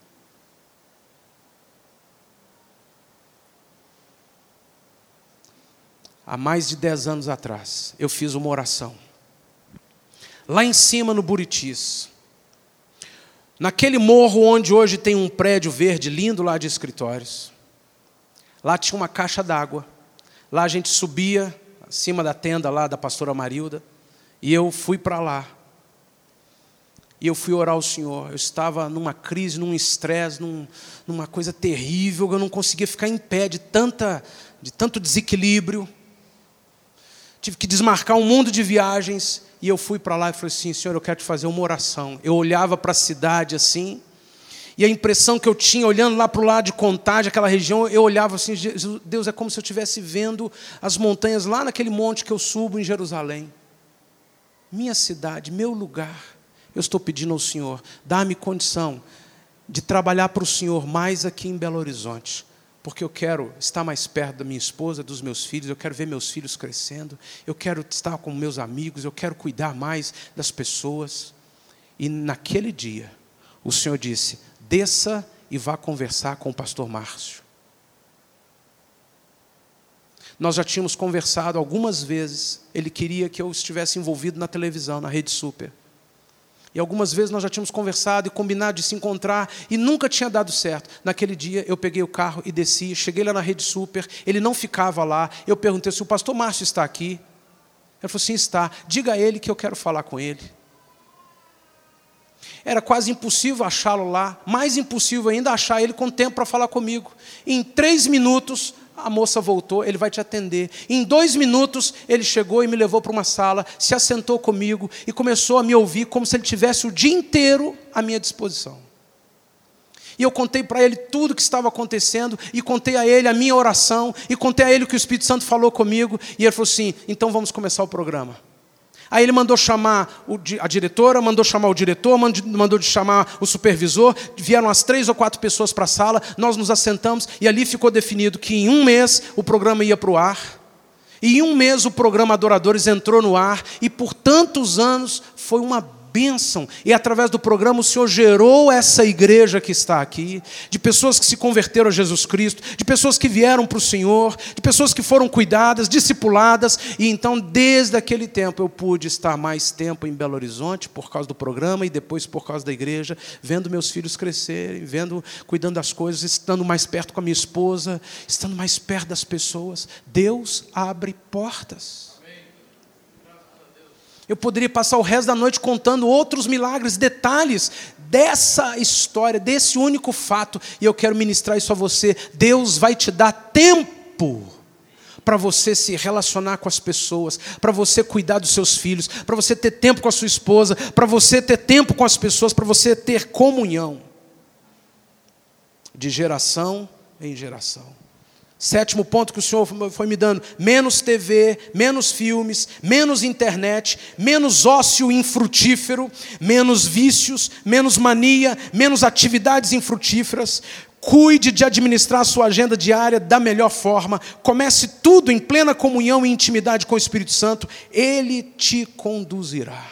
Há mais de 10 anos atrás, eu fiz uma oração. Lá em cima no Buritis. Naquele morro onde hoje tem um prédio verde lindo lá de escritórios. Lá tinha uma caixa d'água. Lá a gente subia, acima da tenda lá da pastora Marilda. E eu fui para lá. E eu fui orar ao Senhor. Eu estava numa crise, num estresse, numa coisa terrível. Eu não conseguia ficar em pé de tanto desequilíbrio. Tive que desmarcar um mundo de viagens. E eu fui para lá e falei assim: Senhor, eu quero te fazer uma oração. Eu olhava para a cidade assim. E a impressão que eu tinha, olhando lá para o lado de Contagem, aquela região, eu olhava assim: Deus, é como se eu estivesse vendo as montanhas lá naquele monte que eu subo em Jerusalém. Minha cidade, meu lugar. Eu estou pedindo ao Senhor, dá-me condição de trabalhar para o Senhor mais aqui em Belo Horizonte, porque eu quero estar mais perto da minha esposa, dos meus filhos, eu quero ver meus filhos crescendo, eu quero estar com meus amigos, eu quero cuidar mais das pessoas. E naquele dia, o Senhor disse: desça e vá conversar com o pastor Márcio. Nós já tínhamos conversado algumas vezes, ele queria que eu estivesse envolvido na televisão, na Rede Super. E algumas vezes nós já tínhamos conversado e combinado de se encontrar e nunca tinha dado certo. Naquele dia eu peguei o carro e desci, cheguei lá na Rede Super, ele não ficava lá. Eu perguntei se o pastor Márcio está aqui. Ele falou: sim, está. Diga a ele que eu quero falar com ele. Era quase impossível achá-lo lá, mais impossível ainda achar ele com tempo para falar comigo. Em 3 minutos, a moça voltou: ele vai te atender. Em 2 minutos, ele chegou e me levou para uma sala, se assentou comigo e começou a me ouvir como se ele tivesse o dia inteiro à minha disposição. E eu contei para ele tudo o que estava acontecendo, e contei a ele a minha oração, e contei a ele o que o Espírito Santo falou comigo, e ele falou assim: então vamos começar o programa. Aí ele mandou chamar a diretora, mandou chamar o diretor, mandou chamar o supervisor. Vieram as 3 ou 4 pessoas para a sala, nós nos assentamos e ali ficou definido que em 1 mês o programa ia para o ar. E em 1 mês o programa Adoradores entrou no ar e por tantos anos foi uma bênção. E através do programa o Senhor gerou essa igreja que está aqui, de pessoas que se converteram a Jesus Cristo, de pessoas que vieram para o Senhor, de pessoas que foram cuidadas, discipuladas. E então desde aquele tempo eu pude estar mais tempo em Belo Horizonte por causa do programa e depois por causa da igreja, vendo meus filhos crescerem, cuidando das coisas, estando mais perto com a minha esposa, estando mais perto das pessoas. Deus abre portas. Eu poderia passar o resto da noite contando outros milagres, detalhes dessa história, desse único fato. E eu quero ministrar isso a você. Deus vai te dar tempo para você se relacionar com as pessoas, para você cuidar dos seus filhos, para você ter tempo com a sua esposa, para você ter tempo com as pessoas, para você ter comunhão. De geração em geração. 7º ponto que o Senhor foi me dando: menos TV, menos filmes, menos internet, menos ócio infrutífero, menos vícios, menos mania, menos atividades infrutíferas. Cuide de administrar a sua agenda diária da melhor forma. Comece tudo em plena comunhão e intimidade com o Espírito Santo. Ele te conduzirá.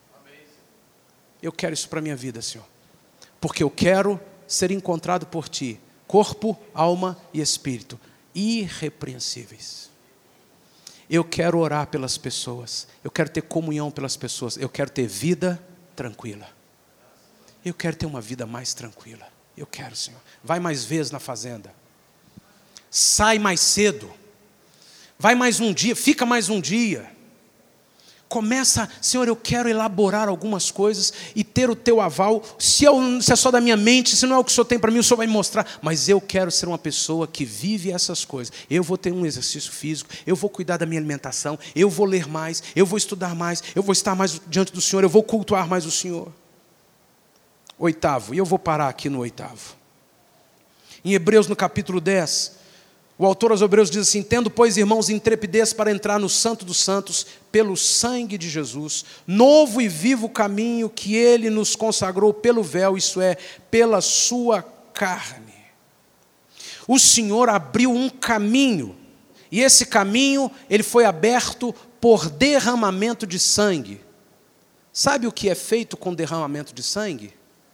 Eu quero isso para a minha vida, Senhor, porque eu quero ser encontrado por Ti, corpo, alma e espírito, irrepreensíveis. Eu quero orar pelas pessoas, eu quero ter comunhão pelas pessoas, eu quero ter vida tranquila. Eu quero ter uma vida mais tranquila. Eu quero, Senhor. Vai mais vezes na fazenda. Sai mais cedo. Vai mais um dia, fica mais um dia. Começa, Senhor, eu quero elaborar algumas coisas e ter o Teu aval. Se é só da minha mente, se não é o que o Senhor tem para mim, o Senhor vai me mostrar. Mas eu quero ser uma pessoa que vive essas coisas. Eu vou ter um exercício físico, eu vou cuidar da minha alimentação, eu vou ler mais, eu vou estudar mais, eu vou estar mais diante do Senhor, eu vou cultuar mais o Senhor. 8º, e eu vou parar aqui no 8º. Em Hebreus, no capítulo 10, o autor aos Hebreus diz assim: tendo, pois, irmãos, intrepidez para entrar no Santo dos Santos, pelo sangue de Jesus, novo e vivo caminho que Ele nos consagrou pelo véu, isto é, pela sua carne. O Senhor abriu um caminho, e esse caminho, ele foi aberto por derramamento de sangue. Sabe o que é feito com derramamento de sangue?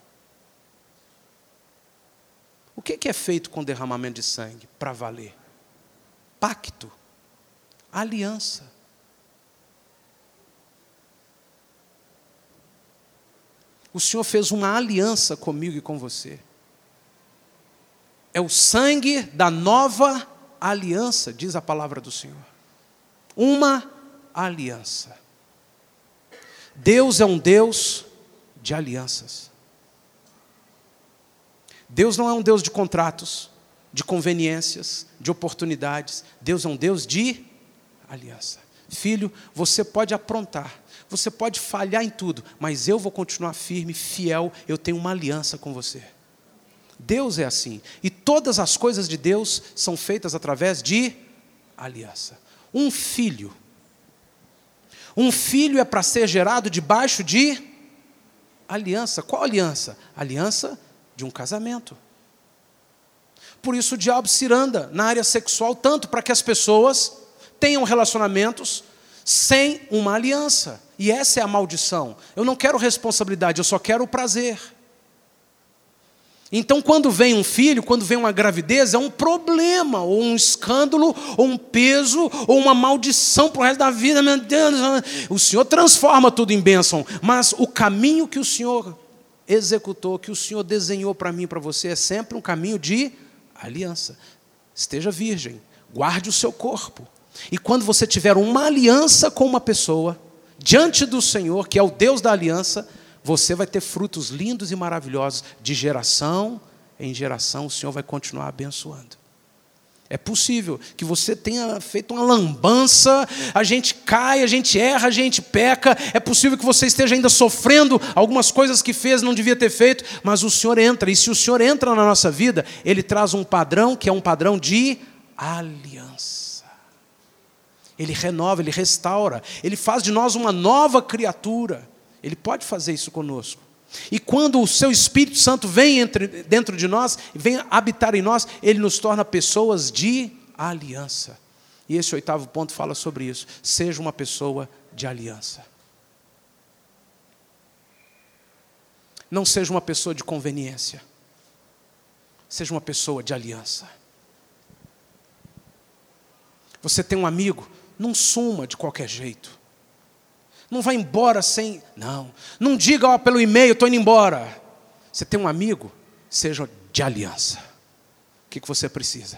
O que é feito com derramamento de sangue? Para valer. Pacto. Aliança. O Senhor fez uma aliança comigo e com você. É o sangue da nova aliança, diz a palavra do Senhor. Uma aliança. Deus é um Deus de alianças. Deus não é um Deus de contratos, de conveniências, de oportunidades. Deus é um Deus de aliança. Filho, você pode aprontar, você pode falhar em tudo, mas eu vou continuar firme, fiel, eu tenho uma aliança com você. Deus é assim. E todas as coisas de Deus são feitas através de aliança. Um filho é para ser gerado debaixo de aliança. Qual aliança? Aliança de um casamento. Por isso o diabo ciranda na área sexual, tanto para que as pessoas tenham relacionamentos sem uma aliança. E essa é a maldição. Eu não quero responsabilidade, eu só quero o prazer. Então, quando vem um filho, quando vem uma gravidez, é um problema, ou um escândalo, ou um peso, ou uma maldição para o resto da vida. Meu Deus, o Senhor transforma tudo em bênção, mas o caminho que o Senhor executou, que o Senhor desenhou para mim e para você, é sempre um caminho de aliança. Esteja virgem, guarde o seu corpo. E quando você tiver uma aliança com uma pessoa, diante do Senhor, que é o Deus da aliança, você vai ter frutos lindos e maravilhosos, de geração em geração, o Senhor vai continuar abençoando. É possível que você tenha feito uma lambança, a gente cai, a gente erra, a gente peca, é possível que você esteja ainda sofrendo algumas coisas que fez, não devia ter feito, mas o Senhor entra, e se o Senhor entra na nossa vida, Ele traz um padrão que é um padrão de aliança. Ele renova, Ele restaura, Ele faz de nós uma nova criatura. Ele pode fazer isso conosco. E quando o seu Espírito Santo vem dentro de nós, vem habitar em nós, Ele nos torna pessoas de aliança. E esse 8º ponto fala sobre isso. Seja uma pessoa de aliança. Não seja uma pessoa de conveniência. Seja uma pessoa de aliança. Você tem um amigo, não suma de qualquer jeito. Não vai embora sem... Não diga pelo e-mail, estou indo embora. Você tem um amigo, seja de aliança. O que você precisa?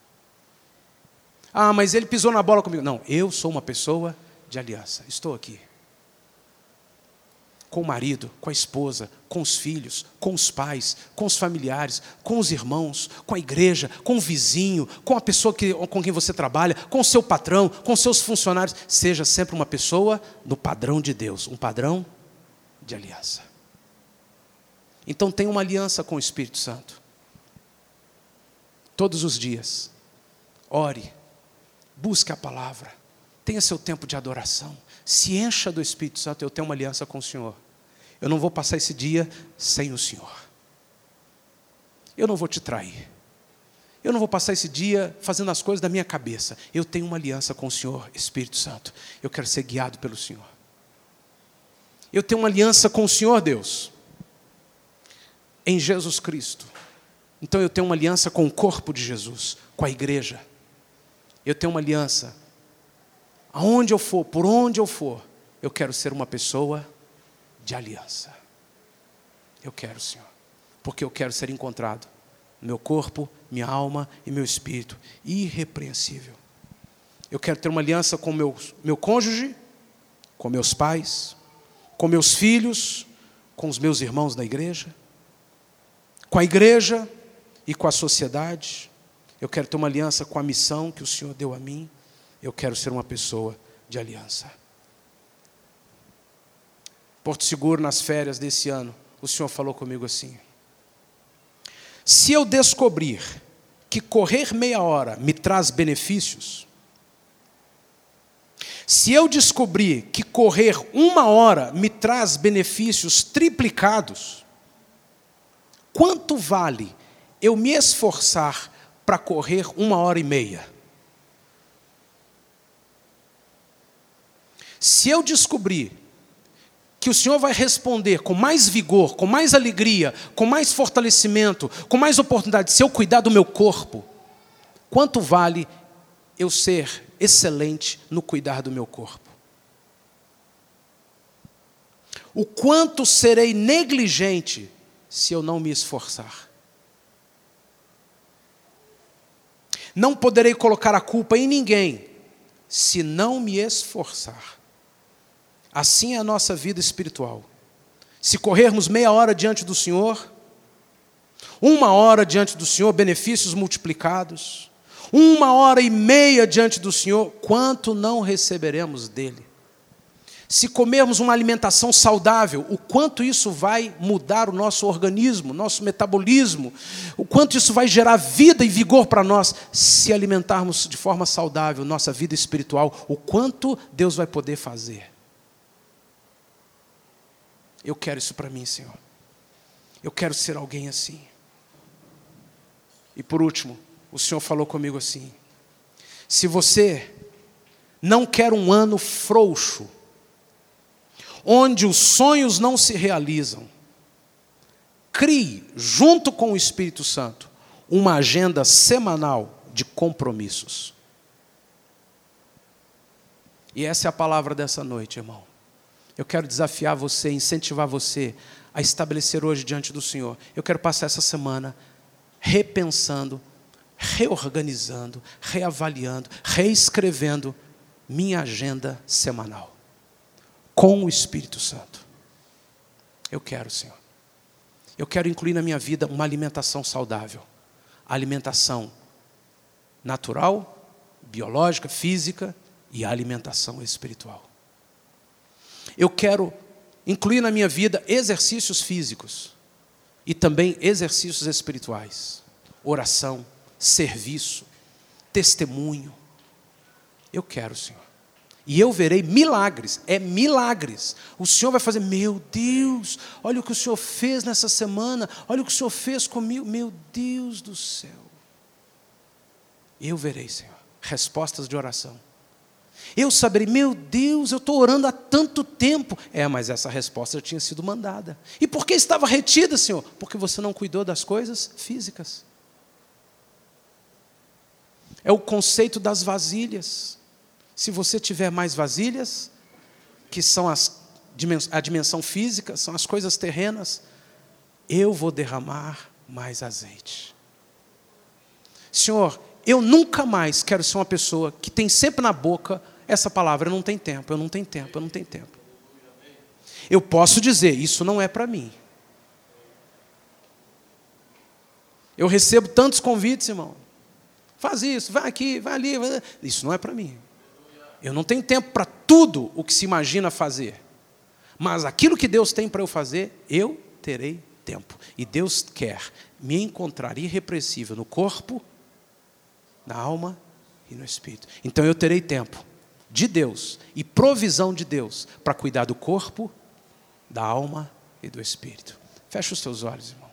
Mas ele pisou na bola comigo. Não, eu sou uma pessoa de aliança. Estou aqui. Com o marido, com a esposa, com os filhos, com os pais, com os familiares, com os irmãos, com a igreja, com o vizinho, com a pessoa com quem você trabalha, com o seu patrão, com os seus funcionários. Seja sempre uma pessoa no padrão de Deus, um padrão de aliança. Então tenha uma aliança com o Espírito Santo. Todos os dias, ore, busque a palavra, tenha seu tempo de adoração. Se encha do Espírito Santo. Eu tenho uma aliança com o Senhor. Eu não vou passar esse dia sem o Senhor. Eu não vou te trair. Eu não vou passar esse dia fazendo as coisas da minha cabeça. Eu tenho uma aliança com o Senhor, Espírito Santo. Eu quero ser guiado pelo Senhor. Eu tenho uma aliança com o Senhor, Deus, em Jesus Cristo. Então eu tenho uma aliança com o corpo de Jesus, com a igreja. Eu tenho uma aliança. Aonde eu for, por onde eu for, eu quero ser uma pessoa de aliança. Eu quero, Senhor, porque eu quero ser encontrado no meu corpo, minha alma e meu espírito, irrepreensível. Eu quero ter uma aliança com meu cônjuge, com meus pais, com meus filhos, com os meus irmãos da igreja, com a igreja e com a sociedade. Eu quero ter uma aliança com a missão que o Senhor deu a mim. Eu quero ser uma pessoa de aliança. Porto Seguro, nas férias desse ano, o Senhor falou comigo assim: se eu descobrir que correr meia hora me traz benefícios, se eu descobrir que correr 1 hora me traz benefícios triplicados, quanto vale eu me esforçar para correr 1h30? Se eu descobrir que o Senhor vai responder com mais vigor, com mais alegria, com mais fortalecimento, com mais oportunidade, se eu cuidar do meu corpo, quanto vale eu ser excelente no cuidar do meu corpo? O quanto serei negligente se eu não me esforçar? Não poderei colocar a culpa em ninguém se não me esforçar. assim é a nossa vida espiritual. Se corrermos meia hora diante do Senhor, 1 hora diante do Senhor, benefícios multiplicados, 1h30 diante do Senhor, quanto não receberemos dele? Se comermos uma alimentação saudável, o quanto isso vai mudar o nosso organismo, nosso metabolismo, o quanto isso vai gerar vida e vigor para nós, se alimentarmos de forma saudável nossa vida espiritual, o quanto Deus vai poder fazer. Eu quero isso para mim, Senhor. Eu quero ser alguém assim. E por último, o Senhor falou comigo assim: se você não quer um ano frouxo, onde os sonhos não se realizam, crie, junto com o Espírito Santo, uma agenda semanal de compromissos. E essa é a palavra dessa noite, irmão. Eu quero desafiar você, incentivar você a estabelecer hoje diante do Senhor. Eu quero passar essa semana repensando, reorganizando, reavaliando, reescrevendo minha agenda semanal com o Espírito Santo. Eu quero, Senhor. Eu quero incluir na minha vida uma alimentação saudável. A alimentação natural, biológica, física e a alimentação espiritual. Eu quero incluir na minha vida exercícios físicos e também exercícios espirituais. Oração, serviço, testemunho. Eu quero, Senhor. E eu verei milagres, milagres. O Senhor vai fazer, meu Deus, olha o que o Senhor fez nessa semana, olha o que o Senhor fez comigo, meu Deus do céu. Eu verei, Senhor, respostas de oração. Eu saberei, meu Deus, eu estou orando há tanto tempo. Mas essa resposta já tinha sido mandada. E por que estava retida, Senhor? Porque você não cuidou das coisas físicas. É o conceito das vasilhas. Se você tiver mais vasilhas, que são a dimensão física, são as coisas terrenas, eu vou derramar mais azeite. Senhor, eu nunca mais quero ser uma pessoa que tem sempre na boca essa palavra, eu não tenho tempo, eu não tenho tempo, eu não tenho tempo. Eu posso dizer, isso não é para mim. Eu recebo tantos convites, irmão. Faz isso, vai aqui, vai ali. Vai... Isso não é para mim. Eu não tenho tempo para tudo o que se imagina fazer. Mas aquilo que Deus tem para eu fazer, eu terei tempo. E Deus quer me encontrar irrepreensível no corpo, na alma e no espírito. Então eu terei tempo de Deus e provisão de Deus para cuidar do corpo, da alma e do espírito. Fecha os teus olhos, irmão.